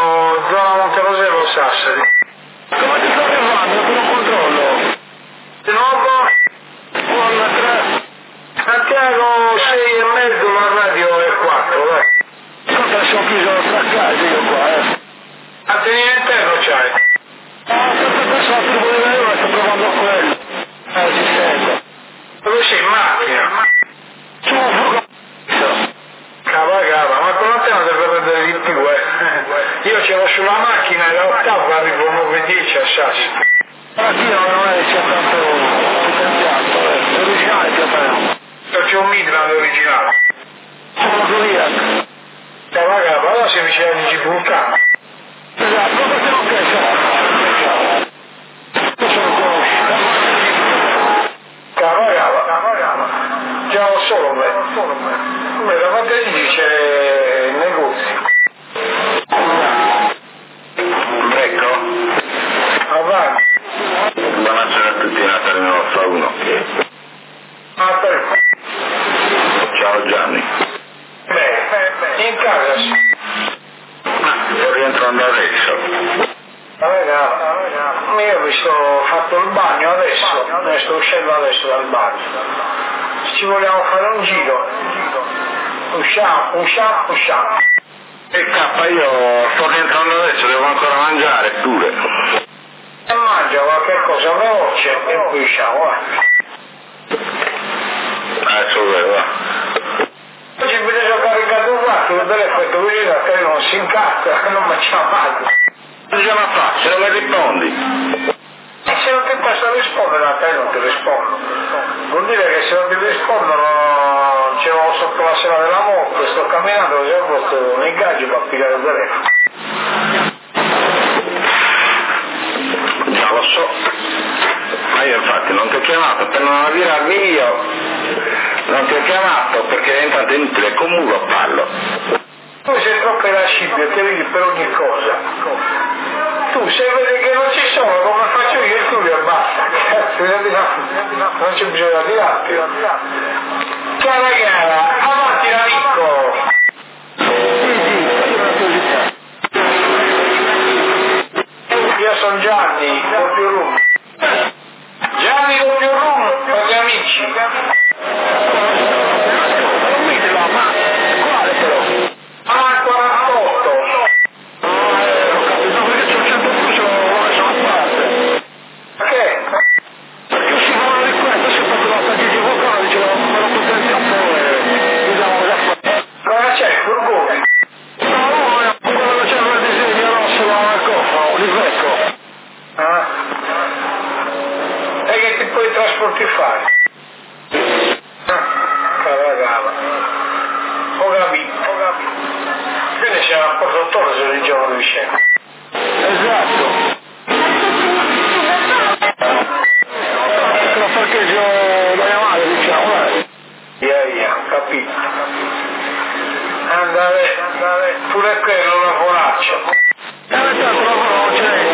zona Monterosello Sassari. Come ti sto arrivando? Non controllo. Di nuovo? Con 3. Santiago 6 e mezzo, la radio è 4, dai. Ascolta, sono chiuso tra case io qua, Mantenere interno c'hai? Questa persona più voleva io sto provando quello. Si sente. Dove sei? In macchina? Sono un furgone. Cava, ma con te non deve prendere di più, Io ce l'ho sulla macchina e l'ottava arrivo 9:10 a Sassi. La mattina non è sia tanto potenziato, l'originale più o meno. Io c'ho un Midland originale. Sono Zodiac. Cava, allora sei vicino di Vulcano. Esatto, ma perché non piace? Questo lo conosci. Cava. Già lo solo me. Come davanti a lì c'è il negozio. Ecco, Avanti. buonasera a tutti, Natale Nostra 1. Ciao Gianni. Beh, in casa sì. Sto rientrando adesso. Io mi sto fatto il bagno adesso, ne sto uscendo adesso dal bagno. Ci vogliamo fare un giro. Usciamo. E K, io sto rientrando adesso, devo ancora mangiare pure. E mangia qualche cosa veloce e poi usciamo, va. Adesso va. Oggi bisogna caricare un attimo, per effetto così da te non si incazza, non facciamo altro. Cosa ma fa? Se non mi rispondi? E se non ti posso rispondere a te non ti rispondo. Vuol dire che se non ti rispondono ce l'ho sotto la sera della moto, sto camminando e ho posto un ingaggio per pigliare il telefono. Già lo so. Ma io infatti non ti ho chiamato per non avvirarmi io. Non ti ho chiamato perché è intanto inutile, con Mulo parlo. Tu sei troppo irascibile, ti ridi per ogni cosa. Tu se vedi che non ci sono, come faccio io, tu e basta. Cazzo, non c'è bisogno di dirti. Cara, avanti l'amico. Io sono Gianni, doppio room. Gianni doppio room, con gli amici. Non mi dirò, ma quale però? Ah, 48. Ho capito, perché c'ho 100 plus, lo lascio a parte. Perché? Perché si fa una richiesta, si fa la partita di Vulcano, dicevo, me lo potete un po' e vediamo cosa fare. Cosa c'è? Il furgone? No, è quello che c'è il disegno rosso al cofano, li becco. Ah. E che tipo di trasporti fai? Cavagava. Ho capito. Quindi c'è un portatore se il giorno vicino. Esatto. Te lo parcheggio da chiamare, diciamo, Ho capito. Andare, pure quello la foraccia. tanto non ce n'è,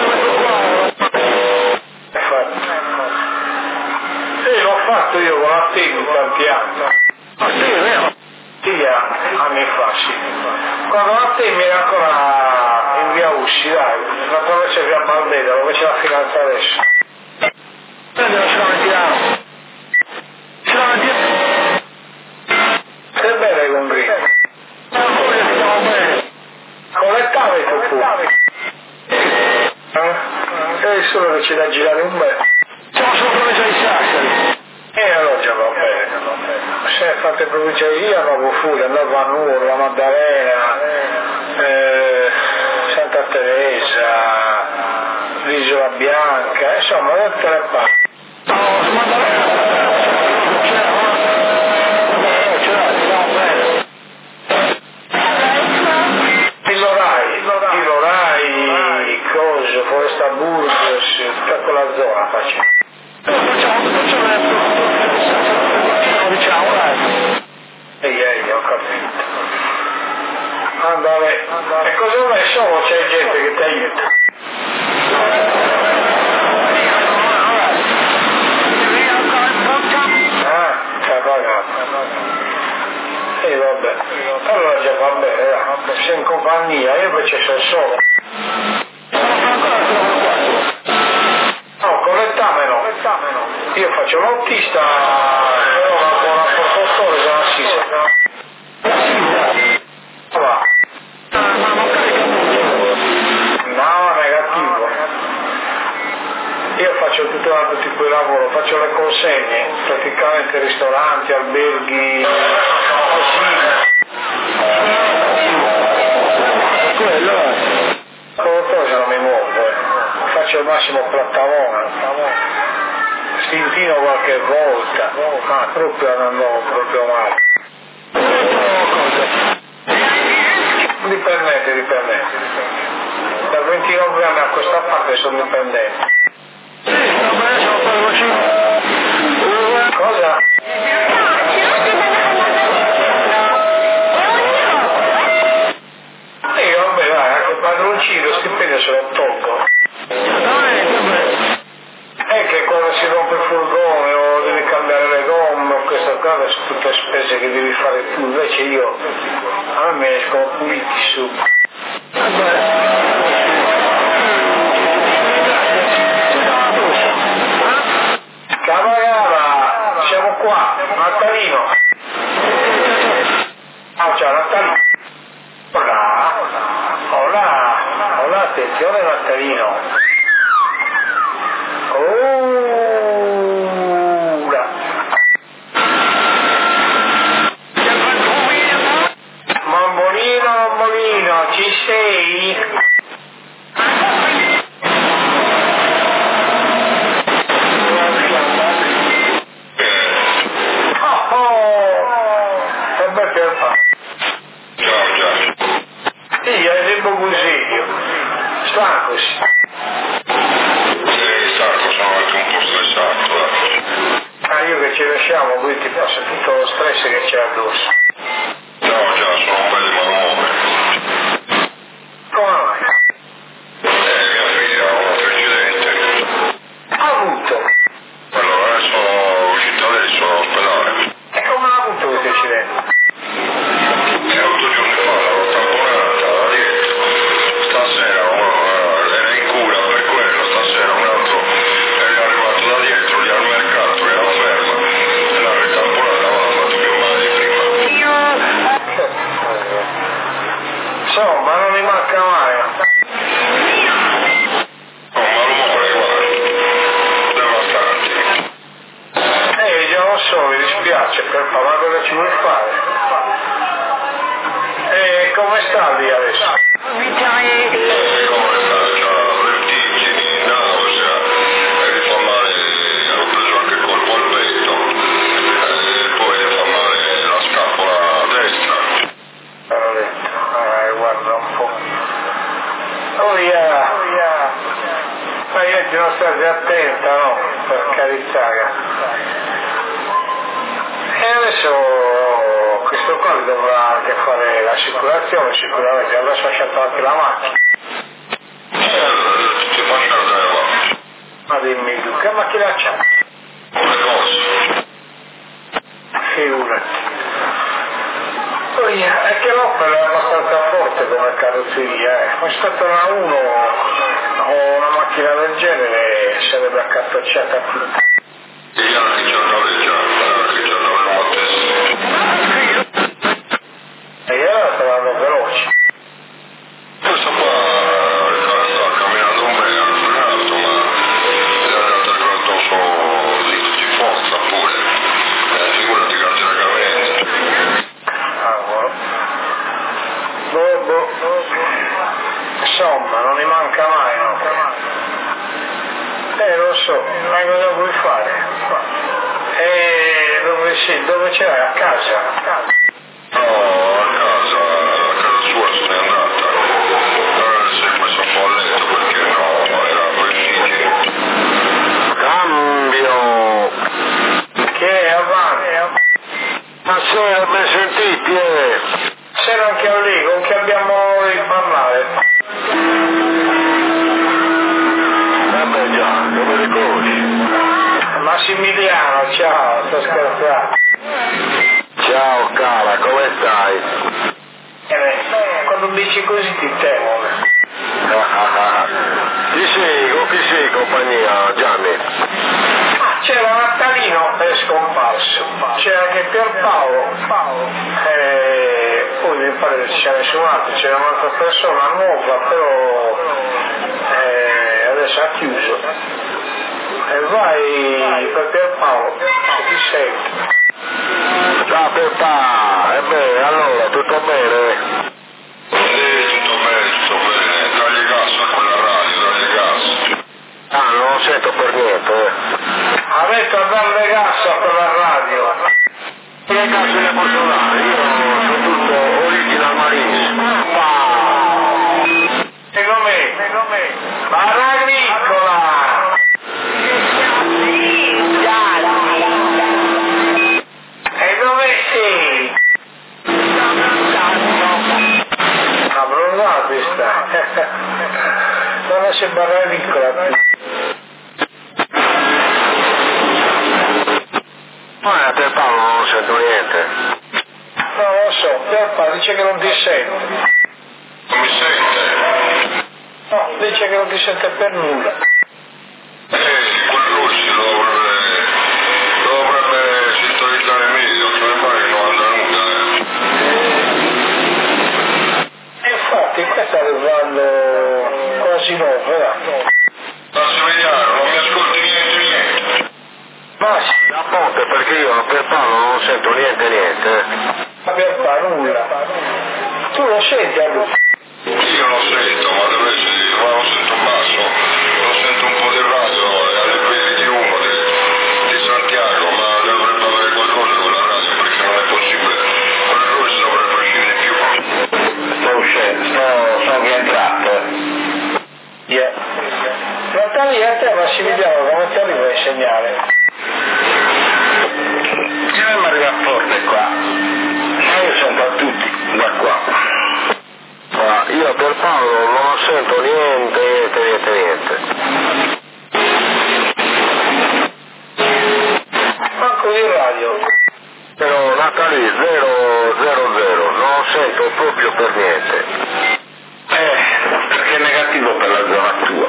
Sì, l'ho fatto io con la Temi tanti anni. ma sì, è vero. Sì, anni fa, sì. Quando la Temi era ancora in via Usci, dai, la provincia via Baldeda, dove c'è la finanza adesso. Prendilo, ce la mettiamo. Ce la mettiamo. Che bella con Green. Ma come che stiamo bene? Collettavi tu pure. È solo che c'è da girare un bel. Siamo sulla provincia di Sassari. E allora già va bene. Se fate provincia di Ria, Nuovo Furia, Nuova Nuova, La Maddalena, Santa Teresa, l'Isola Bianca, insomma, tutte le parti. No, su Maddalena. Ce l'ha, stiamo bene. Ilorai, coso, Foresta Burgos, tutta quella zona facciamo. Facciamo diciamo, dai. Ehi, ho capito. Andare. E cosa vai solo? C'è gente che ti aiuta. Cavagato. E vabbè. Allora già va bene, sei in compagnia, io invece sono solo. No, correttamelo. Io faccio l'autista, però ho un buon portatore con l'assista. Va. No, negativo. Io faccio tutto altro tipo di lavoro, faccio le consegne, praticamente ristoranti, alberghi, cosa non mi muovo, faccio il massimo plattamone, stintino qualche volta, ma proprio non andavo proprio male. Dipendente. Da 29 anni a questa parte sono dipendente. Cosa? Io vabbè dai, anche padroncino, lo stipendio se lo tolgo. È che quando si rompe il furgone o devi cambiare le gomme o queste cose sono tutte spese che devi fare tu, invece io a me mi escono puliti su. Cavagara, siamo qua, Natalino. Ah, ciao Natalino. Hola, attenzione Natalino. Mambolino, ci sei? Stanco, sono anche un po' stressato. Io che ci lasciamo, qui ti passa tutto lo stress che c'è addosso. No, già, sono un bel malumore. Come mai? Mia figlia ha un accidente. Ha avuto? Allora, sono uscito adesso all'ospedale. E come ha avuto questo accidente? 8 giorni fa, l'ho tamponata da dietro. Stasera era in cura per quello, stasera un altro è arrivato da dietro lì al mercato, era ferma e l'ha ritamponata, ma ha fatto più male di prima. Insomma, non mi manca mai. Un malumore, guarda, devastante. Già lo so, mi dispiace, ma cosa ci vuoi fare? E come sta lì adesso? Come sta? C'ha vertigini, nausea, e gli fa male, ho preso anche colpo al petto, poi gli fa male la scapola destra. Guarda un po'. Oh yeah. Ma io non state attenta, no? Per carità. E adesso questo qua dovrà anche fare l'assicurazione, sicuramente adesso ha lasciato anche la macchina. Ti faccio andare là. Ma dimmi tu, che macchina c'ha? Una cosa. Figurati. Poi è che l'Opel è abbastanza forte come carrozzeria, ma è stata una 1 o una macchina del genere sarebbe accartocciata tutta. E allora saranno veloci. Questo qua sta camminando un bene, ha frenato, ma è andato addosso di forza pure. Figurati che altri regamenti. Insomma, non mi manca mai, no? Lo so, ma cosa vuoi fare? Dove ce l'hai? A casa? No, a casa sua se n'è andata. Si è messo un po' a letto perché no, era vertigine. Cambio! Che è avanti? Ma se mi sentiti, c'era anche lì, con chi abbiamo di parlare? Vabbè già, come li conosci? Massimiliano, ciao, sto scherzando. Ciao cara, come stai? Quando mi visti in tempo. Chi sei compagnia, Gianni? C'era Nattalino è scomparso, c'era anche Pierpaolo, poi mi pare che ci sia nessun altro, c'era un'altra persona nuova, però adesso ha chiuso. E vai per Pierpaolo, se ti senti. Ciao Pierpaolo, ebbene, allora, tutto bene? Sì, tutto bene, dagli gas a quella radio, dagli gas. Ah, non lo sento per niente, Ha detto a darle gas a quella radio. Che cazzo ne posso dare? Io sono tutto original marine. Secondo me. Barra agricola. E dove sei? Abbronzato sta. Non c'è barra agricola. Ma Pierpaolo non sento niente. Non lo so, Pierpaolo dice che non ti sente. Non mi sente? No, dice che non ti sente per nulla. Quel Rossi lo dovrebbe sintonizzare meglio, come fai che non anda nulla, E infatti qua sta arrivando quasi 9, Massimiliano, non mi ascolti niente. Ma Da ponte perché io a Pierpaolo non sento niente. Pierpaolo nulla. Tu lo senti allora? Io lo sento, ma deve essere, ma lo sento basso, lo sento un po' di radio alle livelli di uno di Santiago, ma dovrebbe avere qualcosa con la radio perché non è possibile. Quel Rossi dovrebbe uscire di più. Sto uscendo, sono rientrato. Natalia, a te Massimiliano, come ti arriva il segnale? Che mi arriva forte qua. Ma io sento a tutti da qua. Ma io a Pierpaolo non sento niente. Manco di radio. Però Natalie 000, non sento proprio per niente. Perché è negativo per la zona tua.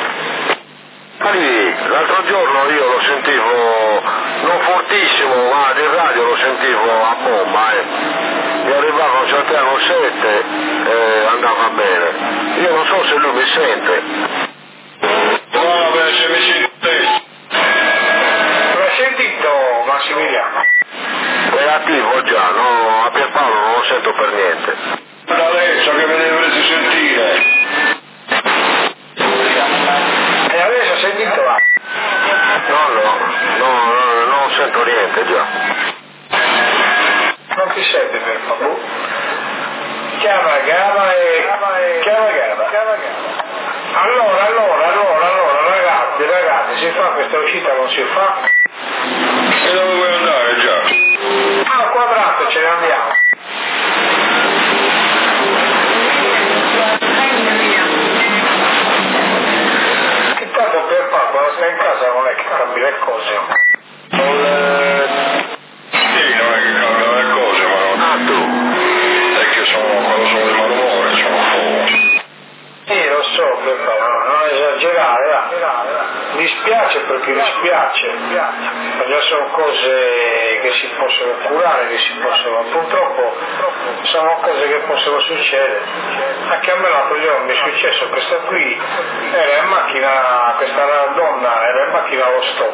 Lì, l'altro giorno io lo sentivo non fortissimo, ma di radio lo sentivo a bomba, Mi arrivava un Santiago 7 e andava bene. Io non so se lui mi sente. Vabbè, se mi sente. L'hai sentito Massimiliano? Negativo già, no, a Pierpaolo non lo sento per niente. Adesso che me ne dovresti sentire. E adesso hai sentito là? No, non sento niente già. Non ti sente per favore? Chiama Allora, ragazzi, si fa questa uscita, non si fa? E dove vuoi andare già? Al quadrato ce ne andiamo. Intanto per quando stai in casa non è che cambi le cose. Sì, non è che cambiano le cose, ma non... Ah, tu? È che quando sono di malumore, sono fuori. Sì, lo so, non esagerare, va. Mi spiace perché mi spiace, ma già sono cose che si possono curare, purtroppo sono cose che possono succedere. Anche a me l'altro giorno mi è successo, questa qui era in macchina, questa donna era in macchina allo stop.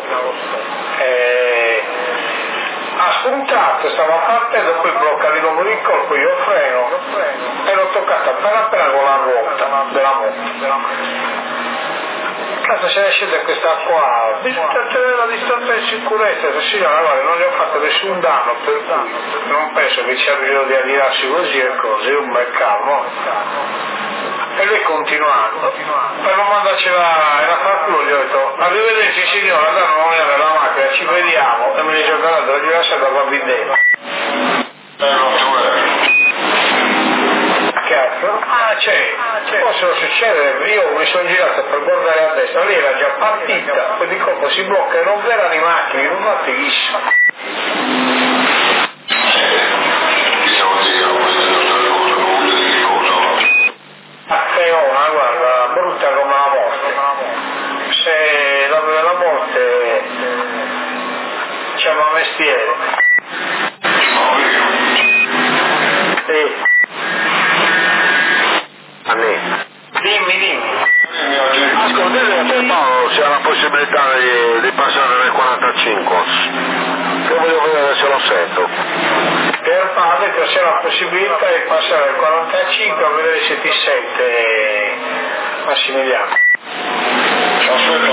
Ha spuntato, stava partendo, poi blocca di nuovo il colpo, io freno e l'ho toccata appena con la ruota della moto. Cazzo, se ne scende questa qua, bisogna tenere la distanza di sicurezza, signora, guarda, non gli ho fatto nessun danno, per cui non penso che ci sia bisogno di adirarsi così e cose, io un bel calmo. E lui continuando, per non mandarcela in affanculo gli ho detto, arrivederci signora, andando non è nella macchina, ci vediamo, e mi dice guardate, la lasciata qua qui dentro. Non tu Cazzo? Possono succedere, io mi sono girato per guardare a destra, lei era già partita, poi di colpo si blocca e non verranno i macchine, non va fighissimo. vita come la morte. Se dopo la morte c'è un mestiere. Sì. Dimmi. Ascoltate Paolo, c'è la possibilità di passare nel 45. Io voglio vedere se lo sento. Per padre c'è la possibilità di passare al 45 a vedere se ti sente Massimiliano.